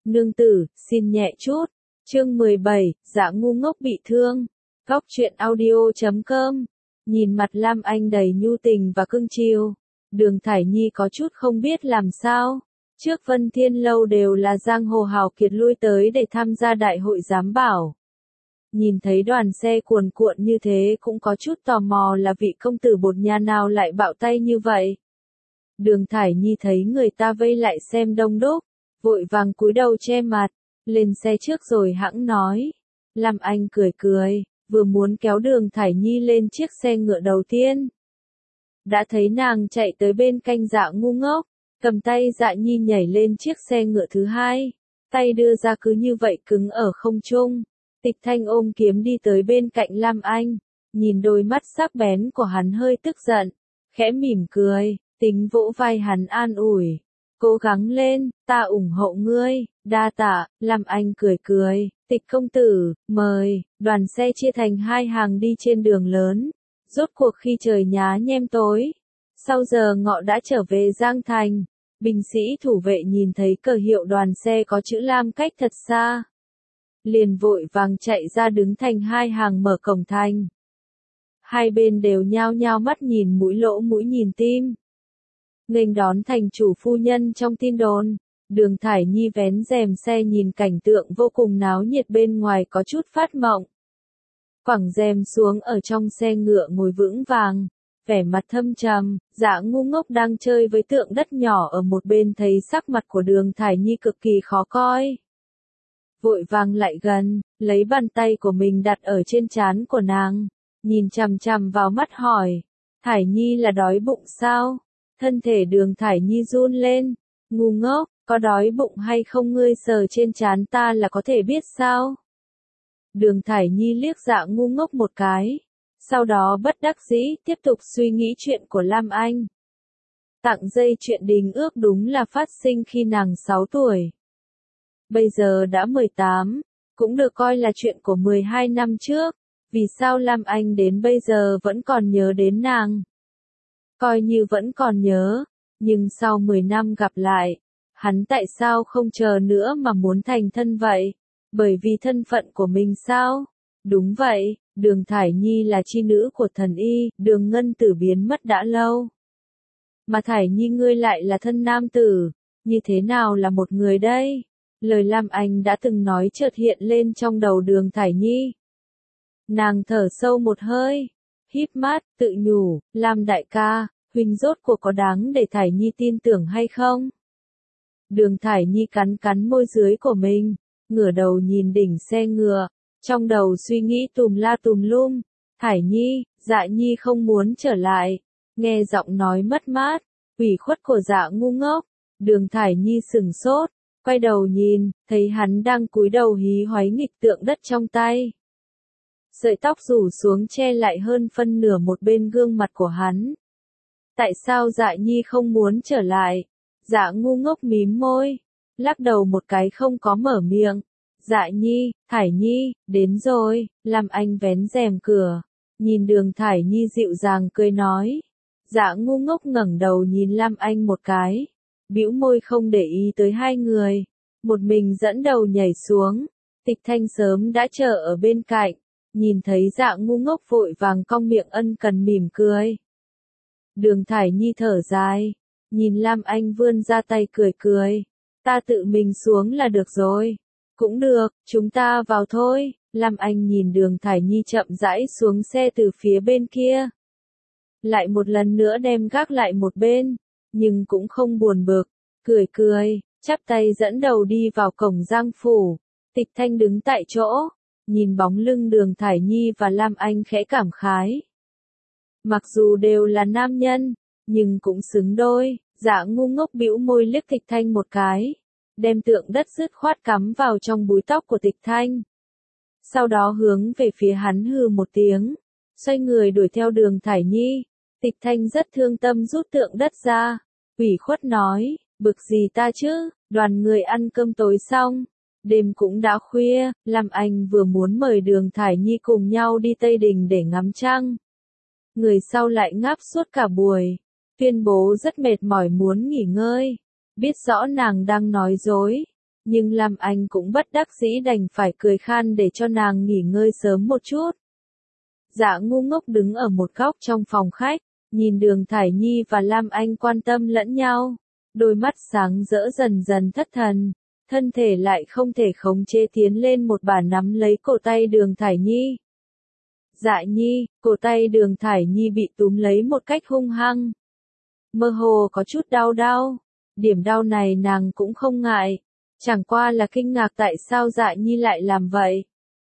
Nương tử, xin nhẹ chút. Chương 17, Dạ ngu ngốc bị thương. Góc truyện audio.com. Nhìn mặt Lam Anh đầy nhu tình và cưng chiều, Đường Thải Nhi có chút không biết làm sao. Trước Vân Thiên Lâu đều là giang hồ hào kiệt lui tới để tham gia đại hội giám bảo. Nhìn thấy đoàn xe cuồn cuộn như thế cũng có chút tò mò là vị công tử bột nhà nào lại bạo tay như vậy. Đường Thải Nhi thấy người ta vây lại xem đông đúc, vội vàng cúi đầu che mặt, lên xe trước rồi hẵng nói. Lam Anh cười cười, vừa muốn kéo Đường Thải Nhi lên chiếc xe ngựa đầu tiên. Đã thấy nàng chạy tới bên cạnh Dạ ngu ngốc, cầm tay Dạ Nhi nhảy lên chiếc xe ngựa thứ hai, tay đưa ra cứ như vậy cứng ở không trung. Tịch Thanh ôm kiếm đi tới bên cạnh Lam Anh, nhìn đôi mắt sắc bén của hắn hơi tức giận, khẽ mỉm cười, tính vỗ vai hắn an ủi. Cố gắng lên, ta ủng hộ ngươi, đa tạ. Lam Anh cười cười, Tịch công tử, mời. Đoàn xe chia thành hai hàng đi trên đường lớn. Rốt cuộc khi trời nhá nhem tối, sau giờ ngọ đã trở về Giang Thành. Binh sĩ thủ vệ nhìn thấy cờ hiệu đoàn xe có chữ Lam cách thật xa, liền vội vàng chạy ra đứng thành hai hàng mở cổng thành. Hai bên đều nhao nhao mắt nhìn mũi lỗ mũi nhìn tim. Nghênh đón thành chủ phu nhân trong tin đồn. Đường Thải Nhi vén rèm xe nhìn cảnh tượng vô cùng náo nhiệt bên ngoài có chút phát mộng. Quẳng rèm xuống ở trong xe ngựa ngồi vững vàng, vẻ mặt thâm trầm. Dạ ngu ngốc đang chơi với tượng đất nhỏ ở một bên thấy sắc mặt của Đường Thải Nhi cực kỳ khó coi. Vội vàng lại gần, lấy bàn tay của mình đặt ở trên trán của nàng, nhìn chằm chằm vào mắt hỏi. Thải Nhi là đói bụng sao? Thân thể Đường Thải Nhi run lên. Ngu ngốc, có đói bụng hay không ngươi sờ trên trán ta là có thể biết sao? Đường Thải Nhi liếc Dạ ngu ngốc một cái, sau đó bất đắc dĩ tiếp tục suy nghĩ chuyện của Lam Anh. Tặng dây chuyện đình ước đúng là phát sinh khi nàng 6 tuổi. Bây giờ đã 18, cũng được coi là chuyện của 12 năm trước. Vì sao Lam Anh đến bây giờ vẫn còn nhớ đến nàng? Coi như vẫn còn nhớ, nhưng sau 10 năm gặp lại, hắn tại sao không chờ nữa mà muốn thành thân vậy? Bởi vì thân phận của mình sao? Đúng vậy, Đường Thải Nhi là chi nữ của thần y, Đường Ngân Tử biến mất đã lâu. Mà Thải Nhi ngươi lại là thân nam tử, như thế nào là một người đây? Lời Lam Anh đã từng nói chợt hiện lên trong đầu Đường Thải Nhi. Nàng thở sâu một hơi, híp mắt, tự nhủ, Lam đại ca, huynh rốt cuộc có đáng để Thải Nhi tin tưởng hay không? Đường Thải Nhi cắn cắn môi dưới của mình, ngửa đầu nhìn đỉnh xe ngựa, trong đầu suy nghĩ tùm la tùm lum. Thải Nhi, Dạ Nhi không muốn trở lại. Nghe giọng nói mất mát, ủy khuất của Dạ ngu ngốc, Đường Thải Nhi sừng sốt, quay đầu nhìn, thấy hắn đang cúi đầu hí hoáy nghịch tượng đất trong tay. Sợi tóc rủ xuống che lại hơn phân nửa một bên gương mặt của hắn. Tại sao Dạ Nhi không muốn trở lại? Dạ ngu ngốc mím môi, lắc đầu một cái không có mở miệng. Dạ Nhi, Thải Nhi, đến rồi. Lam Anh vén rèm cửa, nhìn Đường Thải Nhi dịu dàng cười nói. Dạ ngu ngốc ngẩng đầu nhìn Lam Anh một cái, bĩu môi không để ý tới hai người, một mình dẫn đầu nhảy xuống. Tịch Thanh sớm đã chờ ở bên cạnh, nhìn thấy Dạ ngu ngốc vội vàng cong miệng ân cần mỉm cười. Đường Thải Nhi thở dài, nhìn Lam Anh vươn ra tay cười cười. Ta tự mình xuống là được rồi. Cũng được, chúng ta vào thôi. Lam Anh nhìn Đường Thải Nhi chậm rãi xuống xe từ phía bên kia. Lại một lần nữa đem gác lại một bên, nhưng cũng không buồn bực, cười cười, chắp tay dẫn đầu đi vào cổng Giang phủ. Tịch Thanh đứng tại chỗ, nhìn bóng lưng Đường Thải Nhi và Lam Anh khẽ cảm khái. Mặc dù đều là nam nhân, nhưng cũng xứng đôi. Dạ ngu ngốc bĩu môi liếc Tịch Thanh một cái, đem tượng đất dứt khoát cắm vào trong búi tóc của Tịch Thanh. Sau đó hướng về phía hắn hừ một tiếng, xoay người đuổi theo Đường Thải Nhi. Tịch Thanh rất thương tâm rút tượng đất ra, ủy khuất nói, bực gì ta chứ? Đoàn người ăn cơm tối xong, đêm cũng đã khuya. Lam Anh vừa muốn mời Đường Thải Nhi cùng nhau đi Tây Đình để ngắm trăng, người sau lại ngáp suốt cả buổi, tuyên bố rất mệt mỏi muốn nghỉ ngơi. Biết rõ nàng đang nói dối, Nhưng Lam Anh cũng bất đắc dĩ đành phải cười khan để cho nàng nghỉ ngơi sớm một chút. Dạ ngu ngốc đứng ở một góc trong phòng khách, nhìn Đường Thải Nhi và Lam Anh quan tâm lẫn nhau, đôi mắt sáng rỡ dần dần thất thần, thân thể lại không thể khống chế tiến lên một bà nắm lấy cổ tay Đường Thải Nhi. Dạ Nhi, cổ tay Đường Thải Nhi bị túm lấy một cách hung hăng. Mơ hồ có chút đau đau, điểm đau này nàng cũng không ngại, chẳng qua là kinh ngạc tại sao Dạ Nhi lại làm vậy.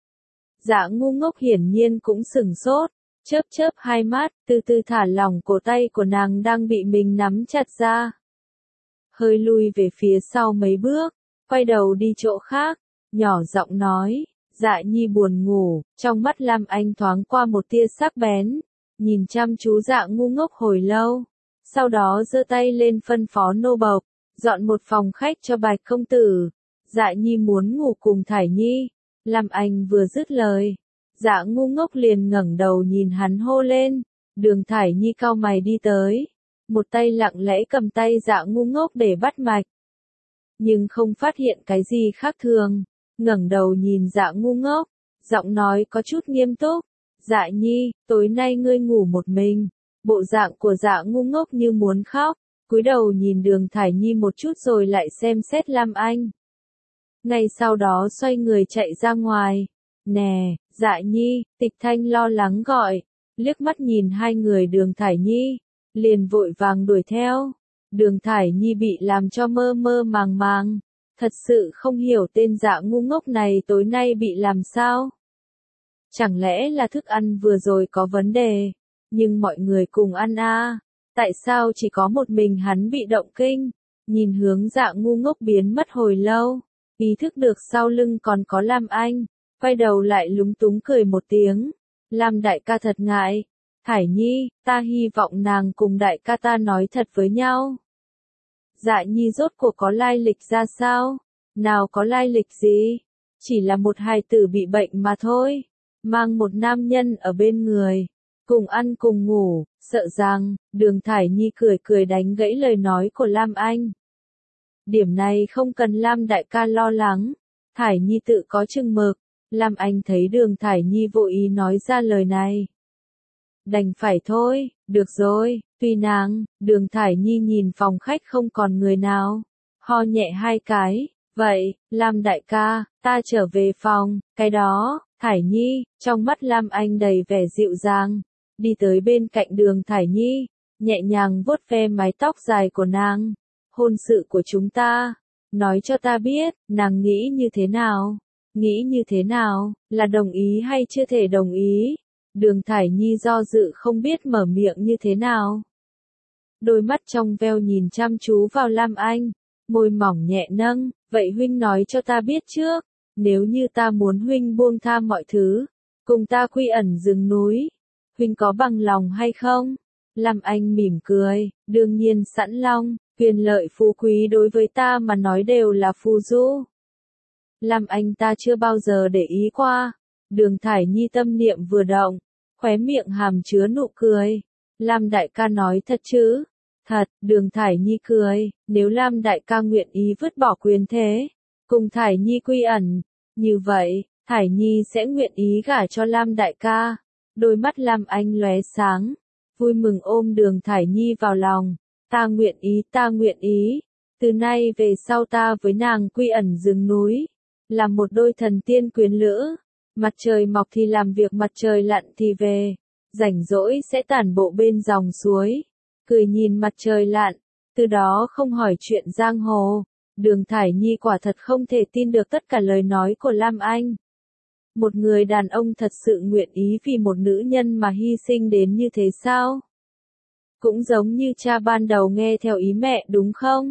Dạ ngu ngốc hiển nhiên cũng sửng sốt, chớp chớp hai mắt, từ từ thả lỏng cổ tay của nàng đang bị mình nắm chặt ra. Hơi lui về phía sau mấy bước, quay đầu đi chỗ khác, nhỏ giọng nói, Dạ Nhi buồn ngủ, trong mắt Lam Anh thoáng qua một tia sắc bén, nhìn chăm chú Dạ ngu ngốc hồi lâu, sau đó giơ tay lên phân phó nô bộc, dọn một phòng khách cho Bạch công tử, Dạ Nhi muốn ngủ cùng Thải Nhi. Lam Anh vừa dứt lời, Dạ ngu ngốc liền ngẩng đầu nhìn hắn hô lên, Đường Thải Nhi cau mày đi tới, một tay lặng lẽ cầm tay Dạ ngu ngốc để bắt mạch. Nhưng không phát hiện cái gì khác thường, ngẩng đầu nhìn Dạ ngu ngốc, giọng nói có chút nghiêm túc, Dạ Nhi, tối nay ngươi ngủ một mình. Bộ dạng của Dạ ngu ngốc như muốn khóc, cúi đầu nhìn Đường Thải Nhi một chút rồi lại xem xét Lam Anh. Ngay sau đó xoay người chạy ra ngoài. Nè, Dạ Nhi, Tịch Thanh lo lắng gọi, liếc mắt nhìn hai người Đường Thải Nhi, liền vội vàng đuổi theo. Đường Thải Nhi bị làm cho mơ mơ màng màng, thật sự không hiểu tên Dạ ngu ngốc này tối nay bị làm sao. Chẳng lẽ là thức ăn vừa rồi có vấn đề, nhưng mọi người cùng ăn à, tại sao chỉ có một mình hắn bị động kinh, nhìn hướng Dạ ngu ngốc biến mất hồi lâu. Ý thức được sau lưng còn có Lam Anh, quay đầu lại lúng túng cười một tiếng. Lam đại ca thật ngại. Thải Nhi, ta hy vọng nàng cùng đại ca ta nói thật với nhau. Dạ Nhi rốt cuộc có lai lịch ra sao? Nào có lai lịch gì? Chỉ là một hài tử bị bệnh mà thôi. Mang một nam nhân ở bên người. Cùng ăn cùng ngủ, sợ rằng, Đường Thải Nhi cười cười đánh gãy lời nói của Lam Anh. Điểm này không cần Lam đại ca lo lắng, Thải Nhi tự có chừng mực. Lam Anh thấy Đường Thải Nhi vô ý nói ra lời này. Đành phải thôi, được rồi, tùy nàng. Đường Thải Nhi nhìn phòng khách không còn người nào, ho nhẹ hai cái, vậy, Lam đại ca, ta trở về phòng, cái đó. Thải Nhi, trong mắt Lam Anh đầy vẻ dịu dàng, đi tới bên cạnh Đường Thải Nhi, nhẹ nhàng vuốt ve mái tóc dài của nàng. Hôn sự của chúng ta, nói cho ta biết, nàng nghĩ như thế nào? Nghĩ như thế nào, là đồng ý hay chưa thể đồng ý? Đường Thải Nhi do dự không biết mở miệng như thế nào. Đôi mắt trong veo nhìn chăm chú vào Lam Anh, môi mỏng nhẹ nâng, vậy huynh nói cho ta biết trước, nếu như ta muốn huynh buông tha mọi thứ, cùng ta quy ẩn rừng núi, huynh có bằng lòng hay không? Lam Anh mỉm cười, đương nhiên sẵn lòng. Quyền lợi phú quý đối với ta mà nói đều là phù du. Lam Anh ta chưa bao giờ để ý qua. Đường Thải Nhi tâm niệm vừa động, khóe miệng hàm chứa nụ cười. Lam đại ca nói thật chứ? Thật, Đường Thải Nhi cười, nếu Lam đại ca nguyện ý vứt bỏ quyền thế, cùng Thải Nhi quy ẩn, như vậy, Thải Nhi sẽ nguyện ý gả cho Lam đại ca. Đôi mắt Lam Anh lóe sáng, vui mừng ôm Đường Thải Nhi vào lòng. Ta nguyện ý, từ nay về sau ta với nàng quy ẩn rừng núi, làm một đôi thần tiên quyến lữ, mặt trời mọc thì làm việc mặt trời lặn thì về, rảnh rỗi sẽ tản bộ bên dòng suối, cười nhìn mặt trời lặn, từ đó không hỏi chuyện giang hồ. Đường Thải Nhi quả thật không thể tin được tất cả lời nói của Lam Anh. Một người đàn ông thật sự nguyện ý vì một nữ nhân mà hy sinh đến như thế sao? Cũng giống như cha ban đầu nghe theo ý mẹ đúng không?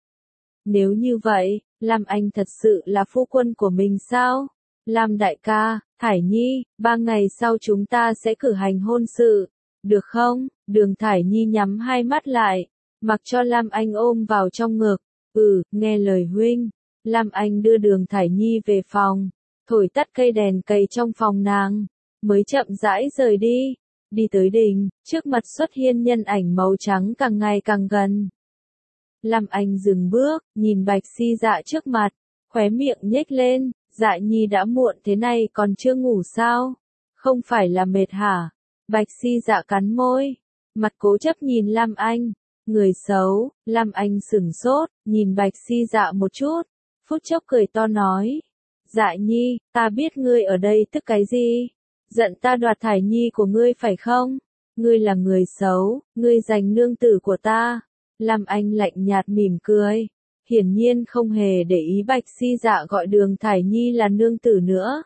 Nếu như vậy, Lam Anh thật sự là phu quân của mình sao? Lam đại ca, Thải Nhi, 3 ngày sau chúng ta sẽ cử hành hôn sự, được không? Đường Thải Nhi nhắm hai mắt lại, mặc cho Lam Anh ôm vào trong ngực. Nghe lời huynh. Lam Anh đưa Đường Thải Nhi về phòng, thổi tắt cây đèn cầy trong phòng nàng, mới chậm rãi rời đi. Đi tới đỉnh, trước mặt xuất hiện nhân ảnh màu trắng càng ngày càng gần. Lam Anh dừng bước, nhìn Bạch Si Dạ trước mặt, khóe miệng nhếch lên, Dạ Nhi đã muộn thế này còn chưa ngủ sao? Không phải là mệt hả? Bạch Si Dạ cắn môi, mặt cố chấp nhìn Lam Anh. Người xấu. Lam Anh sửng sốt, nhìn Bạch Si Dạ một chút, phút chốc cười to nói. Dạ Nhi, ta biết ngươi ở đây tức cái gì? Giận ta đoạt Thải Nhi của ngươi phải không? Ngươi là người xấu, ngươi giành nương tử của ta. Lam Anh lạnh nhạt mỉm cười, hiển nhiên không hề để ý Bạch Si Dạ gọi Đường Thải Nhi là nương tử nữa.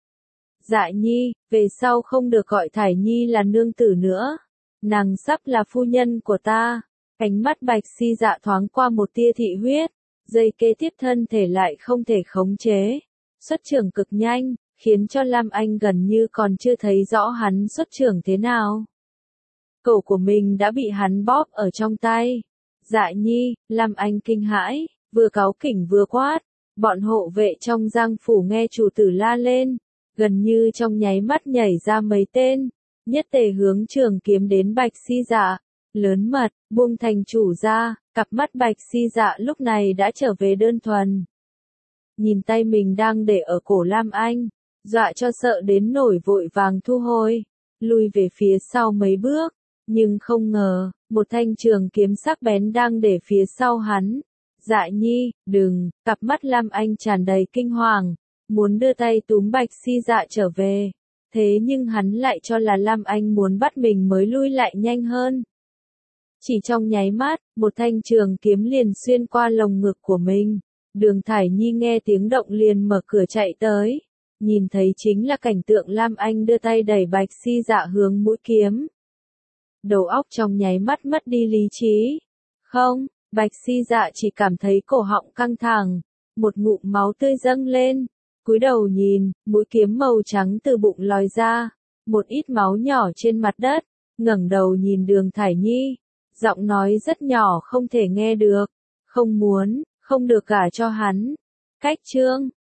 Dạ Nhi, về sau không được gọi Thải Nhi là nương tử nữa. Nàng sắp là phu nhân của ta. Ánh mắt Bạch Si Dạ thoáng qua một tia thị huyết, giây kế tiếp thân thể lại không thể khống chế. Xuất trưởng cực nhanh, khiến cho Lam Anh gần như còn chưa thấy rõ hắn xuất trưởng thế nào. Cổ của mình đã bị hắn bóp ở trong tay. Dạ Nhi, Lam Anh kinh hãi, vừa cáu kỉnh vừa quát. Bọn hộ vệ trong Giang phủ nghe chủ tử la lên, gần như trong nháy mắt nhảy ra mấy tên, nhất tề hướng trường kiếm đến Bạch Si Dạ. Lớn mật, buông thành chủ ra, cặp mắt Bạch Si Dạ lúc này đã trở về đơn thuần. Nhìn tay mình đang để ở cổ Lam Anh, dọa cho sợ đến nổi vội vàng thu hồi, lui về phía sau mấy bước, nhưng không ngờ, một thanh trường kiếm sắc bén đang để phía sau hắn. Dạ Nhi, đừng, cặp mắt Lam Anh tràn đầy kinh hoàng, muốn đưa tay túm Bạch Si Dạ trở về, thế nhưng hắn lại cho là Lam Anh muốn bắt mình mới lui lại nhanh hơn. Chỉ trong nháy mắt, một thanh trường kiếm liền xuyên qua lồng ngực của mình. Đường Thải Nhi nghe tiếng động liền mở cửa chạy tới, nhìn thấy chính là cảnh tượng Lam Anh đưa tay đẩy Bạch Si Dạ hướng mũi kiếm. Đầu óc trong nháy mắt mất đi lý trí. Không, Bạch Si Dạ chỉ cảm thấy cổ họng căng thẳng, một ngụm máu tươi dâng lên, cúi đầu nhìn, mũi kiếm màu trắng từ bụng lòi ra, một ít máu nhỏ trên mặt đất, ngẩng đầu nhìn Đường Thải Nhi, giọng nói rất nhỏ không thể nghe được, không muốn, không được gả cho hắn. Cách chương